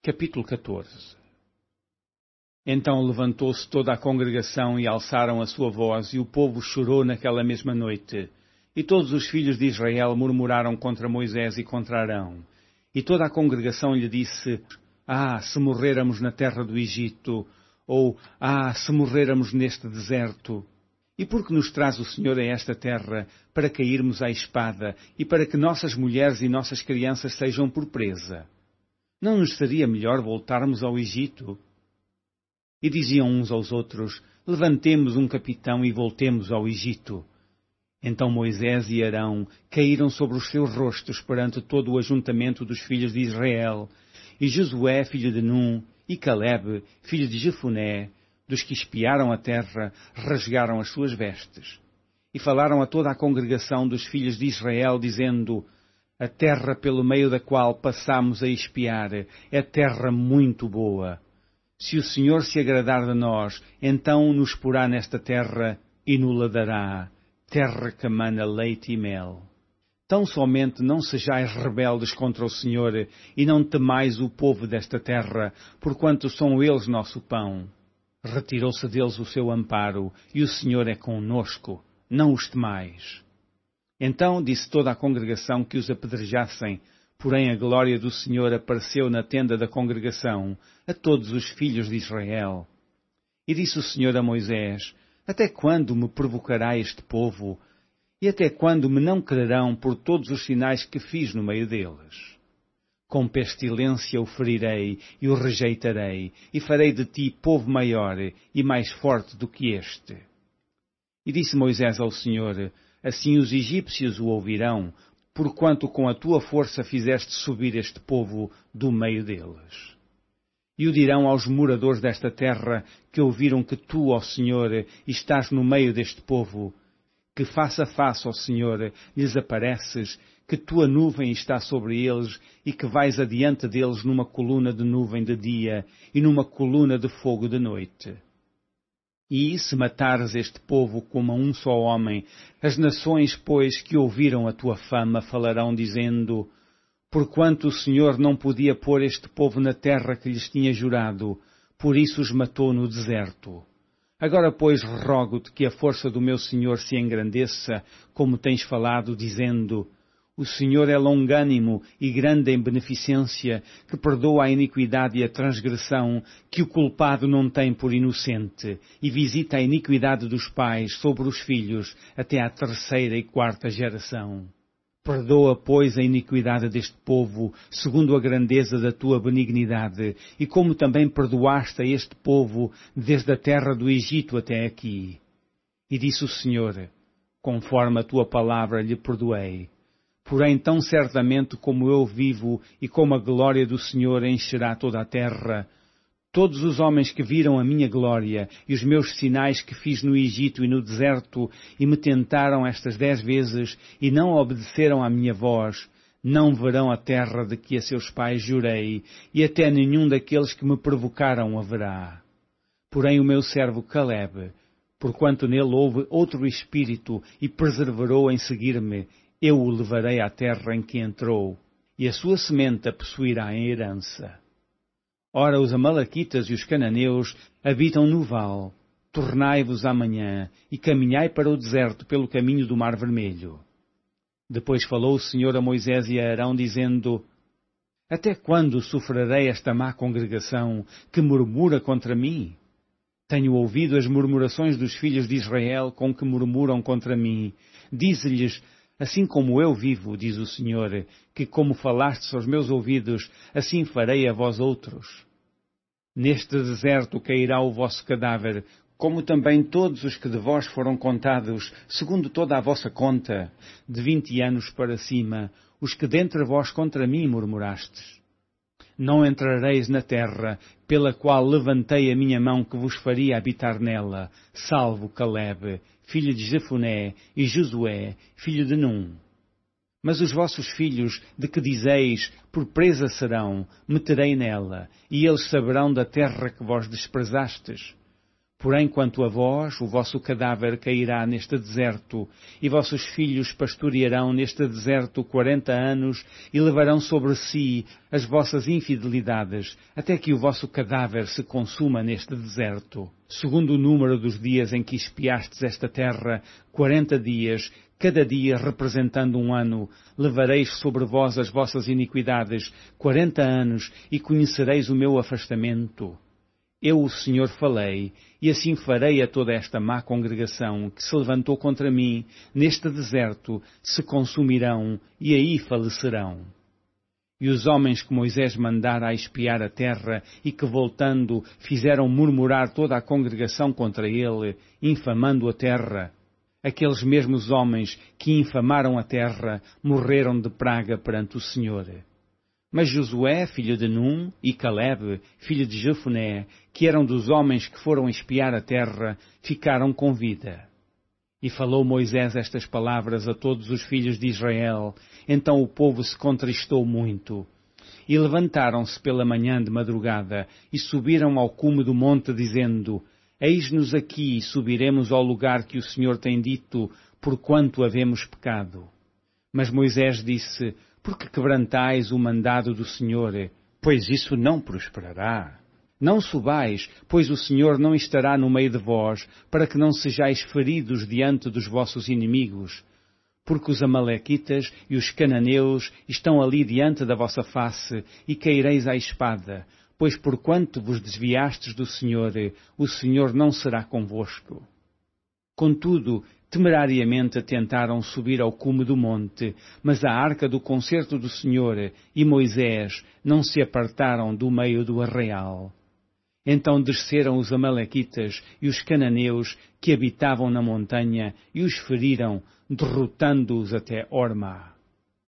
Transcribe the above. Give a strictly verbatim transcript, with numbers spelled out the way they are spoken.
Capítulo catorze. Então levantou-se toda a congregação e alçaram a sua voz, e o povo chorou naquela mesma noite. E todos os filhos de Israel murmuraram contra Moisés e contra Arão. E toda a congregação lhe disse: Ah, se morrêramos na terra do Egito! Ou, ah, se morrêramos neste deserto! E por que nos traz o Senhor a esta terra, para cairmos à espada, e para que nossas mulheres e nossas crianças sejam por presa? Não nos seria melhor voltarmos ao Egito? E diziam uns aos outros: Levantemos um capitão e voltemos ao Egito. Então Moisés e Arão caíram sobre os seus rostos perante todo o ajuntamento dos filhos de Israel, e Josué, filho de Num, e Calebe, filho de Jefuné, dos que espiaram a terra, rasgaram as suas vestes. E falaram a toda a congregação dos filhos de Israel, dizendo: A terra pelo meio da qual passamos a espiar é terra muito boa. Se o Senhor se agradar de nós, então nos porá nesta terra e nos dará, terra que mana leite e mel. Tão somente não sejais rebeldes contra o Senhor, e não temais o povo desta terra, porquanto são eles nosso pão. Retirou-se deles o seu amparo, e o Senhor é conosco, não os temais. Então disse toda a congregação que os apedrejassem, porém a glória do Senhor apareceu na tenda da congregação a todos os filhos de Israel. E disse o Senhor a Moisés: Até quando me provocará este povo? E até quando me não crerão por todos os sinais que fiz no meio deles? Com pestilência o ferirei e o rejeitarei, e farei de ti povo maior e mais forte do que este. E disse Moisés ao Senhor: Assim os egípcios o ouvirão, porquanto com a tua força fizeste subir este povo do meio deles. E o dirão aos moradores desta terra, que ouviram que tu, ó Senhor, estás no meio deste povo, que face a face, ó Senhor, lhes apareces, que tua nuvem está sobre eles, e que vais adiante deles numa coluna de nuvem de dia, e numa coluna de fogo de noite. E se matares este povo como a um só homem, as nações, pois, que ouviram a tua fama, falarão, dizendo: Porquanto o Senhor não podia pôr este povo na terra que lhes tinha jurado, por isso os matou no deserto. Agora, pois, rogo-te que a força do meu Senhor se engrandeça, como tens falado, dizendo: O Senhor é longânimo e grande em beneficência, que perdoa a iniquidade e a transgressão, que o culpado não tem por inocente, e visita a iniquidade dos pais sobre os filhos, até à terceira e quarta geração. Perdoa, pois, a iniquidade deste povo, segundo a grandeza da tua benignidade, e como também perdoaste a este povo, desde a terra do Egito até aqui. E disse o Senhor: Conforme a tua palavra lhe perdoei. Porém, tão certamente como eu vivo e como a glória do Senhor encherá toda a terra, todos os homens que viram a minha glória e os meus sinais que fiz no Egito e no deserto e me tentaram estas dez vezes e não obedeceram à minha voz, não verão a terra de que a seus pais jurei, e até nenhum daqueles que me provocaram a verá. Porém o meu servo Calebe, porquanto nele houve outro espírito e perseverou em seguir-me, eu o levarei à terra em que entrou, e a sua semente a possuirá em herança. Ora, os amalequitas e os cananeus habitam no vale. Tornai-vos amanhã e caminhai para o deserto pelo caminho do Mar Vermelho. Depois falou o Senhor a Moisés e a Arão, dizendo: Até quando sofrerei esta má congregação que murmura contra mim? Tenho ouvido as murmurações dos filhos de Israel com que murmuram contra mim. Dize-lhes: Assim como eu vivo, diz o Senhor, que como falastes aos meus ouvidos, assim farei a vós outros. Neste deserto cairá o vosso cadáver, como também todos os que de vós foram contados, segundo toda a vossa conta, de vinte anos para cima, os que dentre vós contra mim murmurastes. Não entrareis na terra, pela qual levantei a minha mão que vos faria habitar nela, salvo Calebe, filho de Jefuné, e Josué, filho de Num. Mas os vossos filhos, de que dizeis, por presa serão, meterei nela, e eles saberão da terra que vós desprezastes. Porém, quanto a vós, o vosso cadáver cairá neste deserto, e vossos filhos pastorearão neste deserto quarenta anos, e levarão sobre si as vossas infidelidades, até que o vosso cadáver se consuma neste deserto. Segundo o número dos dias em que espiastes esta terra, quarenta dias, cada dia representando um ano, levareis sobre vós as vossas iniquidades, quarenta anos, e conhecereis o meu afastamento. Eu, o Senhor, falei, e assim farei a toda esta má congregação que se levantou contra mim, neste deserto, se consumirão, e aí falecerão. E os homens que Moisés mandara a espiar a terra, e que voltando fizeram murmurar toda a congregação contra ele, infamando a terra, aqueles mesmos homens que infamaram a terra, morreram de praga perante o Senhor. Mas Josué, filho de Num, e Caleb, filho de Jefoné, que eram dos homens que foram espiar a terra, ficaram com vida. E falou Moisés estas palavras a todos os filhos de Israel. Então o povo se contristou muito. E levantaram-se pela manhã de madrugada, e subiram ao cume do monte, dizendo: Eis-nos aqui, e subiremos ao lugar que o Senhor tem dito, porquanto havemos pecado. Mas Moisés disse: Por que quebrantais o mandado do Senhor? Pois isso não prosperará. Não subais, pois o Senhor não estará no meio de vós, para que não sejais feridos diante dos vossos inimigos. Porque os amalequitas e os cananeus estão ali diante da vossa face, e caireis à espada. Pois porquanto vos desviastes do Senhor, o Senhor não será convosco. Contudo, temerariamente tentaram subir ao cume do monte, mas a arca do concerto do Senhor e Moisés não se apartaram do meio do arraial. Então desceram os amalequitas e os cananeus que habitavam na montanha e os feriram, derrotando-os até Horma.